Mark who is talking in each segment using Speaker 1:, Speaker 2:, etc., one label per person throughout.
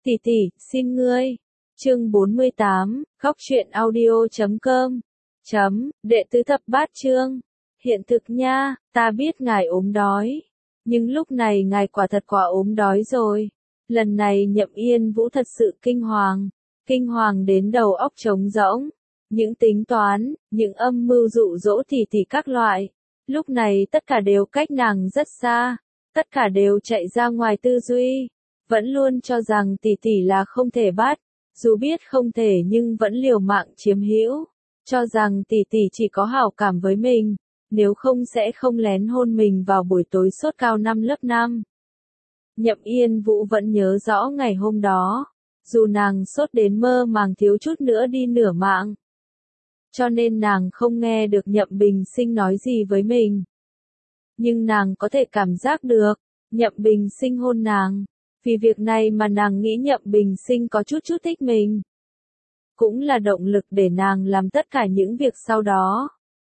Speaker 1: Tỷ tỷ, xin ngươi. Chương 48, Góc truyện audio.com. Đệ tứ thập bát chương. Hiện thực nha, ta biết ngài ốm đói. Nhưng lúc này ngài quả thật quá ốm đói rồi. Lần này Nhậm Yên Vũ thật sự kinh hoàng đến đầu óc trống rỗng. Những tính toán, những âm mưu dụ dỗ tỷ tỷ các loại. Lúc này tất cả đều cách nàng rất xa. Tất cả đều chạy ra ngoài tư duy. Vẫn luôn cho rằng tỷ tỷ là không thể bắt, dù biết không thể nhưng vẫn liều mạng chiếm hữu, cho rằng tỷ tỷ chỉ có hảo cảm với mình, nếu không sẽ không lén hôn mình vào buổi tối sốt cao năm lớp 5. Nhậm Yên Vũ vẫn nhớ rõ ngày hôm đó, dù nàng sốt đến mơ màng thiếu chút nữa đi nửa mạng. Cho nên nàng không nghe được Nhậm Bình Sinh nói gì với mình. Nhưng nàng có thể cảm giác được, Nhậm Bình Sinh hôn nàng. Vì việc này mà nàng nghĩ Nhậm Bình Sinh có chút thích mình. Cũng là động lực để nàng làm tất cả những việc sau đó.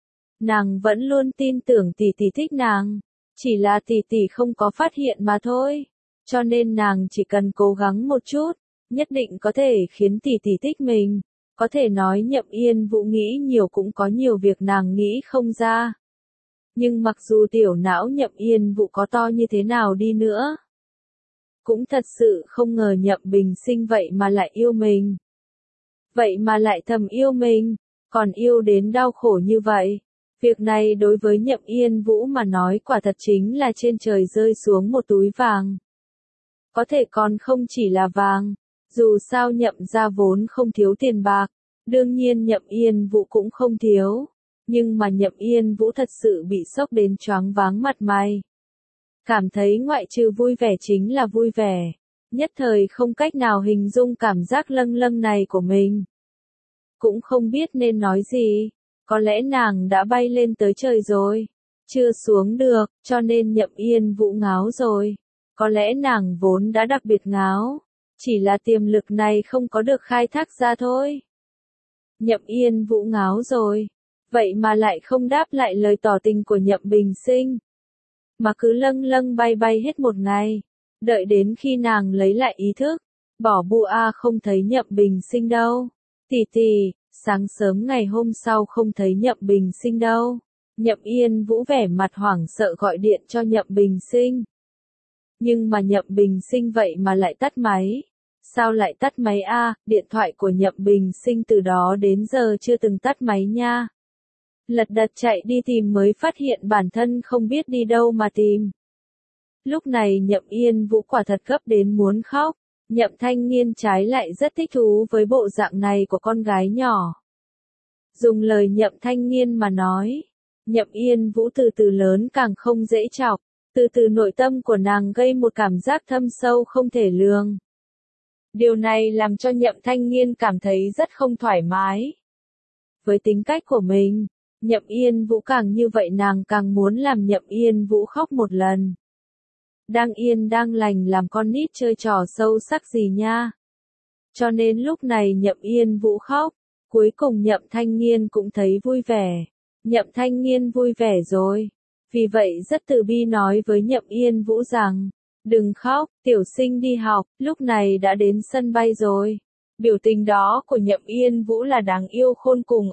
Speaker 1: Nàng vẫn luôn tin tưởng tỷ tỷ thích nàng. Chỉ là tỷ tỷ không có phát hiện mà thôi. Cho nên nàng chỉ cần cố gắng một chút, nhất định có thể khiến tỷ tỷ thích mình. Có thể nói Nhậm Yên Vũ nghĩ nhiều cũng có nhiều việc nàng nghĩ không ra. Nhưng mặc dù tiểu não Nhậm Yên Vũ có to như thế nào đi nữa, cũng thật sự không ngờ Nhậm Bình Sinh vậy mà lại yêu mình. Vậy mà lại thầm yêu mình, còn yêu đến đau khổ như vậy. Việc này đối với Nhậm Yên Vũ mà nói quả thật chính là trên trời rơi xuống một túi vàng. Có thể còn không chỉ là vàng, dù sao Nhậm gia vốn không thiếu tiền bạc, đương nhiên Nhậm Yên Vũ cũng không thiếu. Nhưng mà Nhậm Yên Vũ thật sự bị sốc đến choáng váng mặt mày. Cảm thấy ngoại trừ vui vẻ chính là vui vẻ, nhất thời không cách nào hình dung cảm giác lâng lâng này của mình. Cũng không biết nên nói gì, có lẽ nàng đã bay lên tới trời rồi, chưa xuống được, cho nên Nhậm Yên Vũ ngáo rồi. Có lẽ nàng vốn đã đặc biệt ngáo, chỉ là tiềm lực này không có được khai thác ra thôi. Nhậm Yên Vũ ngáo rồi, vậy mà lại không đáp lại lời tỏ tình của Nhậm Bình Sinh. Mà cứ lâng lâng bay hết một ngày, đợi đến khi nàng lấy lại ý thức, bỏ bua không thấy Nhậm Bình Sinh đâu. Tỷ tỷ, sáng sớm ngày hôm sau không thấy Nhậm Bình Sinh đâu. Nhậm Yên Vũ vẻ mặt hoảng sợ gọi điện cho Nhậm Bình Sinh. Nhưng mà Nhậm Bình Sinh vậy mà lại tắt máy. Sao lại tắt máy điện thoại của Nhậm Bình Sinh từ đó đến giờ chưa từng tắt máy nha. Lật đật chạy đi tìm mới phát hiện bản thân không biết đi đâu mà tìm. Lúc này Nhậm Yên Vũ quả thật gấp đến muốn khóc. Nhậm Thanh Nghiên trái lại rất thích thú với bộ dạng này của con gái nhỏ. Dùng lời Nhậm Thanh Nghiên mà nói, Nhậm Yên Vũ từ từ lớn càng không dễ chọc, từ từ nội tâm của nàng gây một cảm giác thâm sâu không thể lường. Điều này làm cho Nhậm Thanh Nghiên cảm thấy rất không thoải mái. Với tính cách của mình, Nhậm Yên Vũ càng như vậy nàng càng muốn làm Nhậm Yên Vũ khóc một lần. Đang yên đang lành làm con nít chơi trò sâu sắc gì nha. Cho nên lúc này Nhậm Yên Vũ khóc, cuối cùng Nhậm Thanh Nghiên cũng thấy vui vẻ. Nhậm Thanh Nghiên vui vẻ rồi. Vì vậy rất từ bi nói với Nhậm Yên Vũ rằng, đừng khóc, tiểu sinh đi học, lúc này đã đến sân bay rồi. Biểu tình đó của Nhậm Yên Vũ là đáng yêu khôn cùng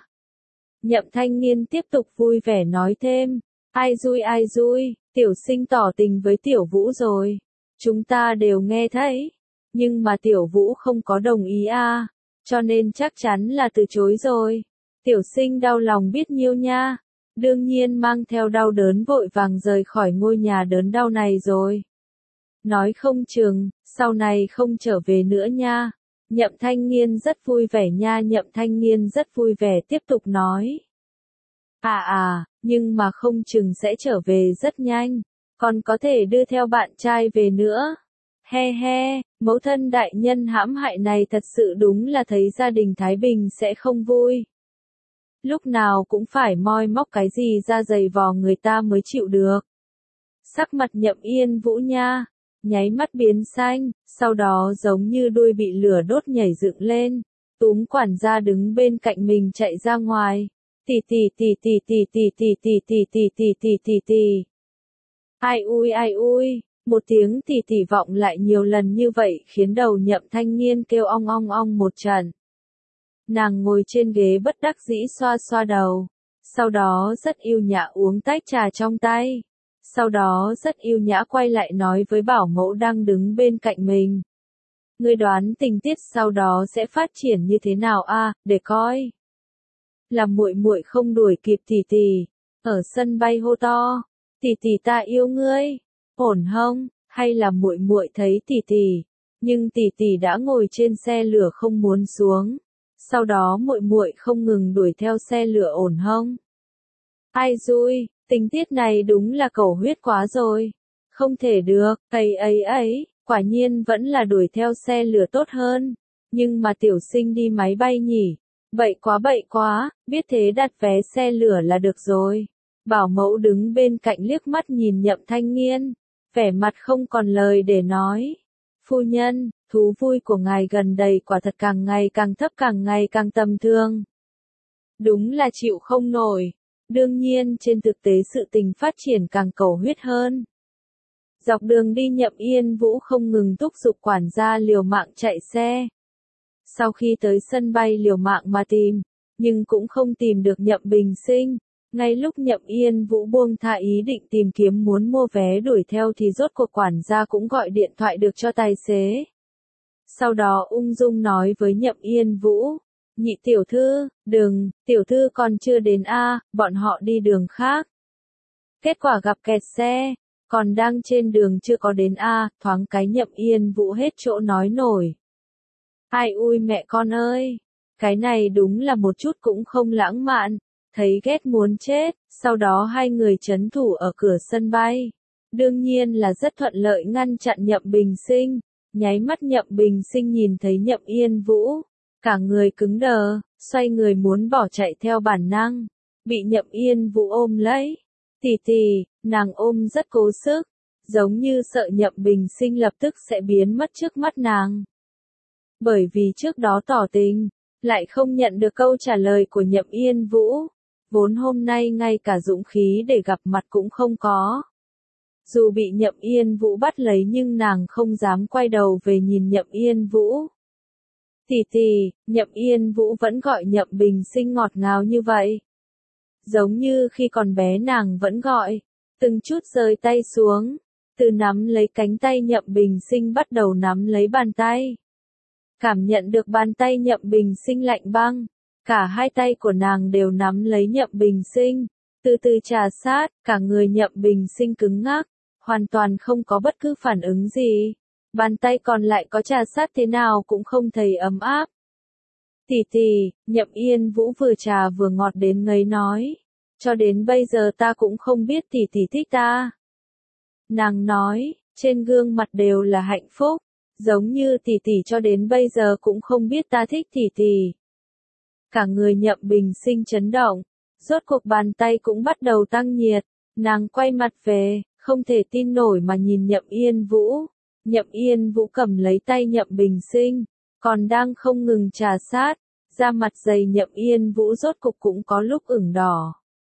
Speaker 1: Nhậm Thanh Nghiên tiếp tục vui vẻ nói thêm, ai dui, tiểu sinh tỏ tình với tiểu Vũ rồi. Chúng ta đều nghe thấy, nhưng mà tiểu Vũ không có đồng ý cho nên chắc chắn là từ chối rồi. Tiểu sinh đau lòng biết nhiêu nha, đương nhiên mang theo đau đớn vội vàng rời khỏi ngôi nhà đớn đau này rồi. Nói không chừng, sau này không trở về nữa nha. Nhậm Thanh Nghiên rất vui vẻ nha. Nhậm Thanh Nghiên rất vui vẻ tiếp tục nói. Nhưng mà không chừng sẽ trở về rất nhanh, còn có thể đưa theo bạn trai về nữa. He, mẫu thân đại nhân hãm hại này thật sự đúng là thấy gia đình Thái Bình sẽ không vui. Lúc nào cũng phải moi móc cái gì ra giày vò người ta mới chịu được. Sắc mặt Nhậm Yên Vũ nha, nháy mắt biến xanh, sau đó giống như đuôi bị lửa đốt nhảy dựng lên, túm quản gia đứng bên cạnh mình chạy ra ngoài. Tỷ. Ai ui, Một tiếng tỉ tỉ vọng lại nhiều lần như vậy khiến đầu Nhậm Thanh Nghiên kêu ong ong ong một trận. Nàng ngồi trên ghế bất đắc dĩ xoa xoa đầu. Sau đó rất yêu nhã uống tách trà trong tay. Sau đó rất yêu nhã quay lại nói với bảo mẫu đang đứng bên cạnh mình. Ngươi đoán tình tiết sau đó sẽ phát triển như thế nào a, để coi. Là muội muội không đuổi kịp tỷ tỷ, ở sân bay hô to, tỷ tỷ ta yêu ngươi, ổn hông? Hay là muội muội thấy tỷ tỷ, nhưng tỷ tỷ đã ngồi trên xe lửa không muốn xuống. Sau đó muội muội không ngừng đuổi theo xe lửa ổn hông? Ai dui, tình tiết này đúng là cầu huyết quá rồi. Không thể được, ấy, quả nhiên vẫn là đuổi theo xe lửa tốt hơn. Nhưng mà tiểu sinh đi máy bay nhỉ? Bậy quá, biết thế đặt vé xe lửa là được rồi. Bảo mẫu đứng bên cạnh liếc mắt nhìn Nhậm Thanh Nghiên, vẻ mặt không còn lời để nói. Phu nhân, thú vui của ngài gần đây quả thật càng ngày càng thấp, càng ngày càng tầm thường. Đúng là chịu không nổi. Đương nhiên trên thực tế sự tình phát triển càng cầu huyết hơn. Dọc đường đi Nhậm Yên Vũ không ngừng thúc giục quản gia liều mạng chạy xe. Sau khi tới sân bay liều mạng mà tìm, nhưng cũng không tìm được Nhậm Bình Sinh. Ngay lúc Nhậm Yên Vũ buông tha ý định tìm kiếm muốn mua vé đuổi theo thì rốt cuộc quản gia cũng gọi điện thoại được cho tài xế. Sau đó ung dung nói với Nhậm Yên Vũ, nhị tiểu thư, đừng, tiểu thư còn chưa đến a, bọn họ đi đường khác. Kết quả gặp kẹt xe, còn đang trên đường chưa có đến a, thoáng cái Nhậm Yên Vũ hết chỗ nói nổi. Ai ui mẹ con ơi, cái này đúng là một chút cũng không lãng mạn, thấy ghét muốn chết. Sau đó hai người trấn thủ ở cửa sân bay. Đương nhiên là rất thuận lợi ngăn chặn Nhậm Bình Sinh. Nháy mắt Nhậm Bình Sinh nhìn thấy Nhậm Yên Vũ, cả người cứng đờ, xoay người muốn bỏ chạy theo bản năng, bị Nhậm Yên Vũ ôm lấy. Tỷ tỷ, nàng ôm rất cố sức, giống như sợ Nhậm Bình Sinh lập tức sẽ biến mất trước mắt nàng. Bởi vì trước đó tỏ tình, lại không nhận được câu trả lời của Nhậm Yên Vũ, vốn hôm nay ngay cả dũng khí để gặp mặt cũng không có. Dù bị Nhậm Yên Vũ bắt lấy nhưng nàng không dám quay đầu về nhìn Nhậm Yên Vũ. Tỷ tỷ, Nhậm Yên Vũ vẫn gọi Nhậm Bình Sinh ngọt ngào như vậy. Giống như khi còn bé nàng vẫn gọi, từng chút rơi tay xuống, từ nắm lấy cánh tay Nhậm Bình Sinh bắt đầu nắm lấy bàn tay. Cảm nhận được bàn tay Nhậm Bình Sinh lạnh băng, cả hai tay của nàng đều nắm lấy Nhậm Bình Sinh, từ từ trà sát, cả người Nhậm Bình Sinh cứng ngắc, hoàn toàn không có bất cứ phản ứng gì. Bàn tay còn lại có trà sát thế nào cũng không thấy ấm áp. Tỷ tỷ, Nhậm Yên Vũ vừa trà vừa ngọt đến ngấy nói, cho đến bây giờ ta cũng không biết tỷ tỷ thích ta. Nàng nói, trên gương mặt đều là hạnh phúc, giống như tỷ tỷ cho đến bây giờ cũng không biết ta thích tỷ tỷ. Cả người Nhậm Bình Sinh chấn động, rốt cuộc bàn tay cũng bắt đầu tăng nhiệt, nàng quay mặt về, không thể tin nổi mà nhìn Nhậm Yên Vũ. Nhậm Yên Vũ cầm lấy tay Nhậm Bình Sinh, còn đang không ngừng trà sát, da mặt dày Nhậm Yên Vũ rốt cục cũng có lúc ửng đỏ.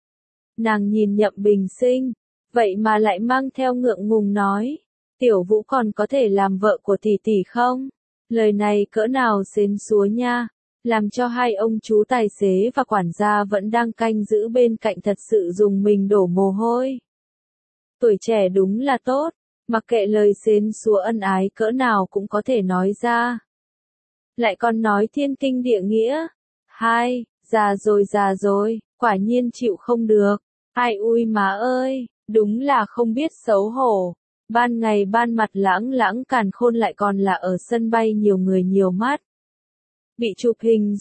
Speaker 1: Nàng nhìn Nhậm Bình Sinh, vậy mà lại mang theo ngượng ngùng nói, tiểu Vũ còn có thể làm vợ của tỷ tỷ không? Lời này cỡ nào xến xúa nha, làm cho hai ông chú tài xế và quản gia vẫn đang canh giữ bên cạnh thật sự dùng mình đổ mồ hôi. Tuổi trẻ đúng là tốt, mặc kệ lời xến xúa ân ái cỡ nào cũng có thể nói ra. Lại còn nói thiên kinh địa nghĩa. Hai, già rồi, quả nhiên chịu không được. Ai ui má ơi, đúng là không biết xấu hổ. Ban ngày ban mặt lãng lãng càn khôn lại còn là ở sân bay nhiều người nhiều mắt. Bị chụp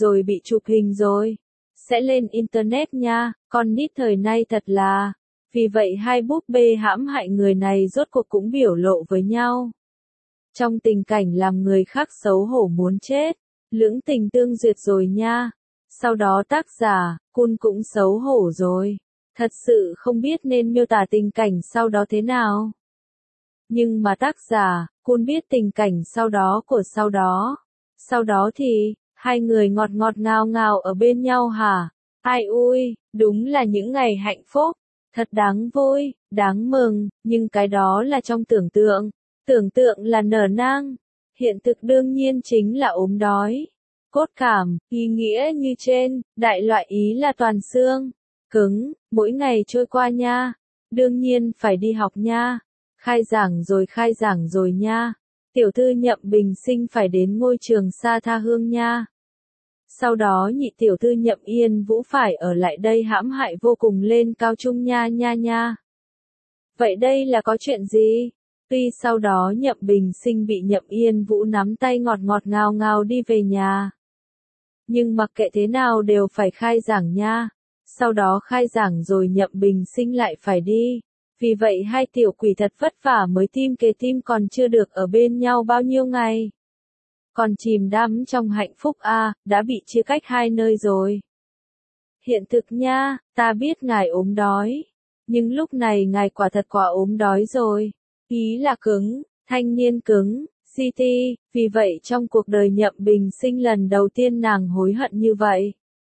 Speaker 1: hình rồi. Sẽ lên internet nha, con nít thời nay thật là. Vì vậy hai búp bê hãm hại người này rốt cuộc cũng biểu lộ với nhau. Trong tình cảnh làm người khác xấu hổ muốn chết, lưỡng tình tương duyệt rồi nha. Sau đó tác giả, Kun cũng xấu hổ rồi. Thật sự không biết nên miêu tả tình cảnh sau đó thế nào. Nhưng mà tác giả, Kun biết tình cảnh sau đó của sau đó. Sau đó thì, hai người ngọt ngào ngào ở bên nhau hả? Ai ui, đúng là những ngày hạnh phúc. Thật đáng vui, đáng mừng, nhưng cái đó là trong tưởng tượng là nở nang. Hiện thực đương nhiên chính là ốm đói. Cốt cảm, ý nghĩa như trên, đại loại ý là toàn xương, cứng, mỗi ngày trôi qua nha. Đương nhiên phải đi học nha. Khai giảng rồi nha. Tiểu thư Nhậm Bình Sinh phải đến ngôi trường xa tha hương nha. Sau đó nhị tiểu thư Nhậm Yên Vũ phải ở lại đây hãm hại vô cùng lên cao trung nha nha nha. Vậy đây là có chuyện gì? Tuy sau đó Nhậm Bình Sinh bị Nhậm Yên Vũ nắm tay ngọt ngọt ngào ngào đi về nhà. Nhưng mặc kệ thế nào đều phải khai giảng nha. Sau đó khai giảng rồi Nhậm Bình Sinh lại phải đi. Vì vậy hai tiểu quỷ thật vất vả mới tim kề tim còn chưa được ở bên nhau bao nhiêu ngày. Còn chìm đắm trong hạnh phúc đã bị chia cách hai nơi rồi. Hiện thực nha, ta biết ngài ốm đói. Nhưng lúc này ngài quả thật quá ốm đói rồi. Ý là cứng, thanh niên cứng, CT, vì vậy trong cuộc đời Nhậm Bình Sinh lần đầu tiên nàng hối hận như vậy.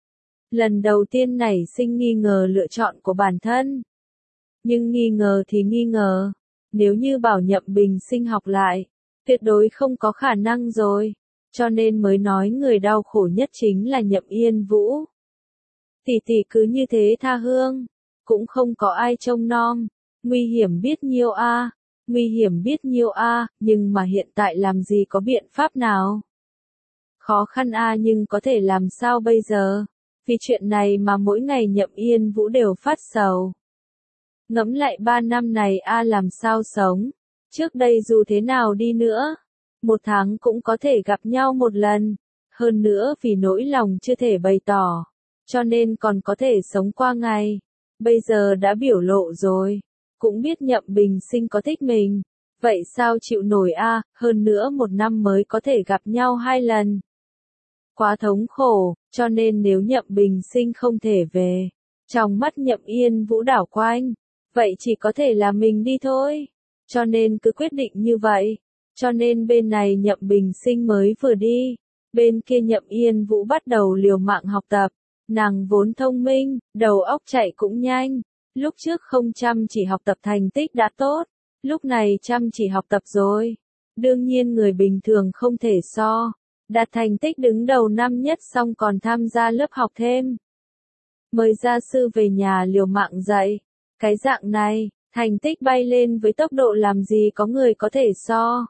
Speaker 1: Lần đầu tiên nảy sinh nghi ngờ lựa chọn của bản thân. Nhưng nghi ngờ thì nghi ngờ, nếu như bảo Nhậm Bình Sinh học lại, tuyệt đối không có khả năng rồi, cho nên mới nói người đau khổ nhất chính là Nhậm Yên Vũ. Tỷ tỷ cứ như thế tha hương, cũng không có ai trông nom, nguy hiểm biết nhiêu nguy hiểm biết nhiêu nhưng mà hiện tại làm gì có biện pháp nào. Khó khăn nhưng có thể làm sao bây giờ, vì chuyện này mà mỗi ngày Nhậm Yên Vũ đều phát sầu. Ngẫm lại 3 năm này làm sao sống, trước đây dù thế nào đi nữa, 1 tháng cũng có thể gặp nhau một lần, hơn nữa vì nỗi lòng chưa thể bày tỏ, cho nên còn có thể sống qua ngày, bây giờ đã biểu lộ rồi, cũng biết Nhậm Bình Sinh có thích mình, vậy sao chịu nổi hơn nữa 1 năm mới có thể gặp nhau 2 lần. Quá thống khổ, cho nên nếu Nhậm Bình Sinh không thể về, trong mắt Nhậm Yên Vũ đảo quanh, vậy chỉ có thể là mình đi thôi, cho nên cứ quyết định như vậy, cho nên bên này Nhậm Bình Sinh mới vừa đi, bên kia Nhậm Yên Vũ bắt đầu liều mạng học tập, nàng vốn thông minh, đầu óc chạy cũng nhanh, lúc trước không chăm chỉ học tập thành tích đã tốt, lúc này chăm chỉ học tập rồi, đương nhiên người bình thường không thể so, đạt thành tích đứng đầu năm nhất xong còn tham gia lớp học thêm. Mời gia sư về nhà liều mạng dạy. Cái dạng này, thành tích bay lên với tốc độ làm gì có người có thể so.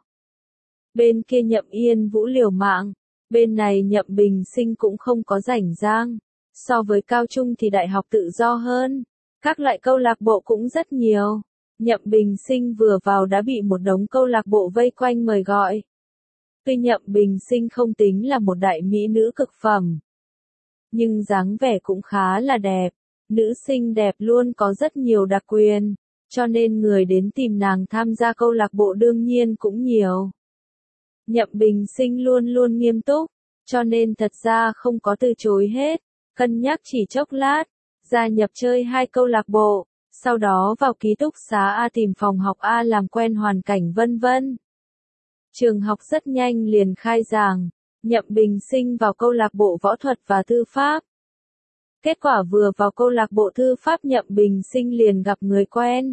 Speaker 1: Bên kia Nhậm Yên Vũ liều mạng, bên này Nhậm Bình Sinh cũng không có rảnh rang. So với cao trung thì đại học tự do hơn, các loại câu lạc bộ cũng rất nhiều. Nhậm Bình Sinh vừa vào đã bị một đống câu lạc bộ vây quanh mời gọi. Tuy Nhậm Bình Sinh không tính là một đại mỹ nữ cực phẩm, nhưng dáng vẻ cũng khá là đẹp. Nữ xinh đẹp luôn có rất nhiều đặc quyền, cho nên người đến tìm nàng tham gia câu lạc bộ đương nhiên cũng nhiều. Nhậm Bình Sinh luôn luôn nghiêm túc, cho nên thật ra không có từ chối hết, cân nhắc chỉ chốc lát, gia nhập chơi 2 câu lạc bộ, sau đó vào ký túc xá tìm phòng học làm quen hoàn cảnh vân vân. Trường học rất nhanh liền khai giảng, Nhậm Bình Sinh vào câu lạc bộ võ thuật và thư pháp. Kết quả vừa vào câu lạc bộ thư pháp Nhậm Bình Sinh liền gặp người quen.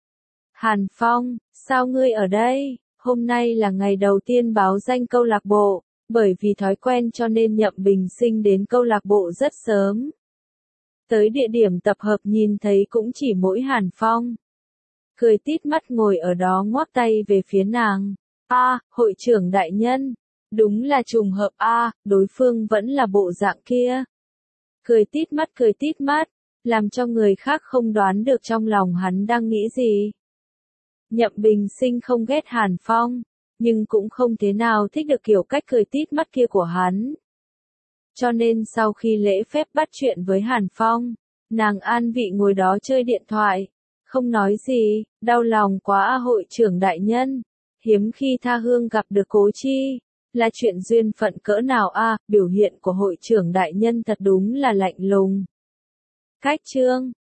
Speaker 1: Hàn Phong, sao ngươi ở đây? Hôm nay là ngày đầu tiên báo danh câu lạc bộ, bởi vì thói quen cho nên Nhậm Bình Sinh đến câu lạc bộ rất sớm. Tới địa điểm tập hợp nhìn thấy cũng chỉ mỗi Hàn Phong. Cười tít mắt ngồi ở đó ngoắc tay về phía nàng. Hội trưởng đại nhân. Đúng là trùng hợp đối phương vẫn là bộ dạng kia. Cười tít mắt, làm cho người khác không đoán được trong lòng hắn đang nghĩ gì. Nhậm Bình Sinh không ghét Hàn Phong, nhưng cũng không thế nào thích được kiểu cách cười tít mắt kia của hắn. Cho nên sau khi lễ phép bắt chuyện với Hàn Phong, nàng an vị ngồi đó chơi điện thoại, không nói gì, đau lòng quá hội trưởng đại nhân, hiếm khi tha hương gặp được Cố Chi. Là chuyện duyên phận cỡ nào biểu hiện của hội trưởng đại nhân thật đúng là lạnh lùng. Cách chương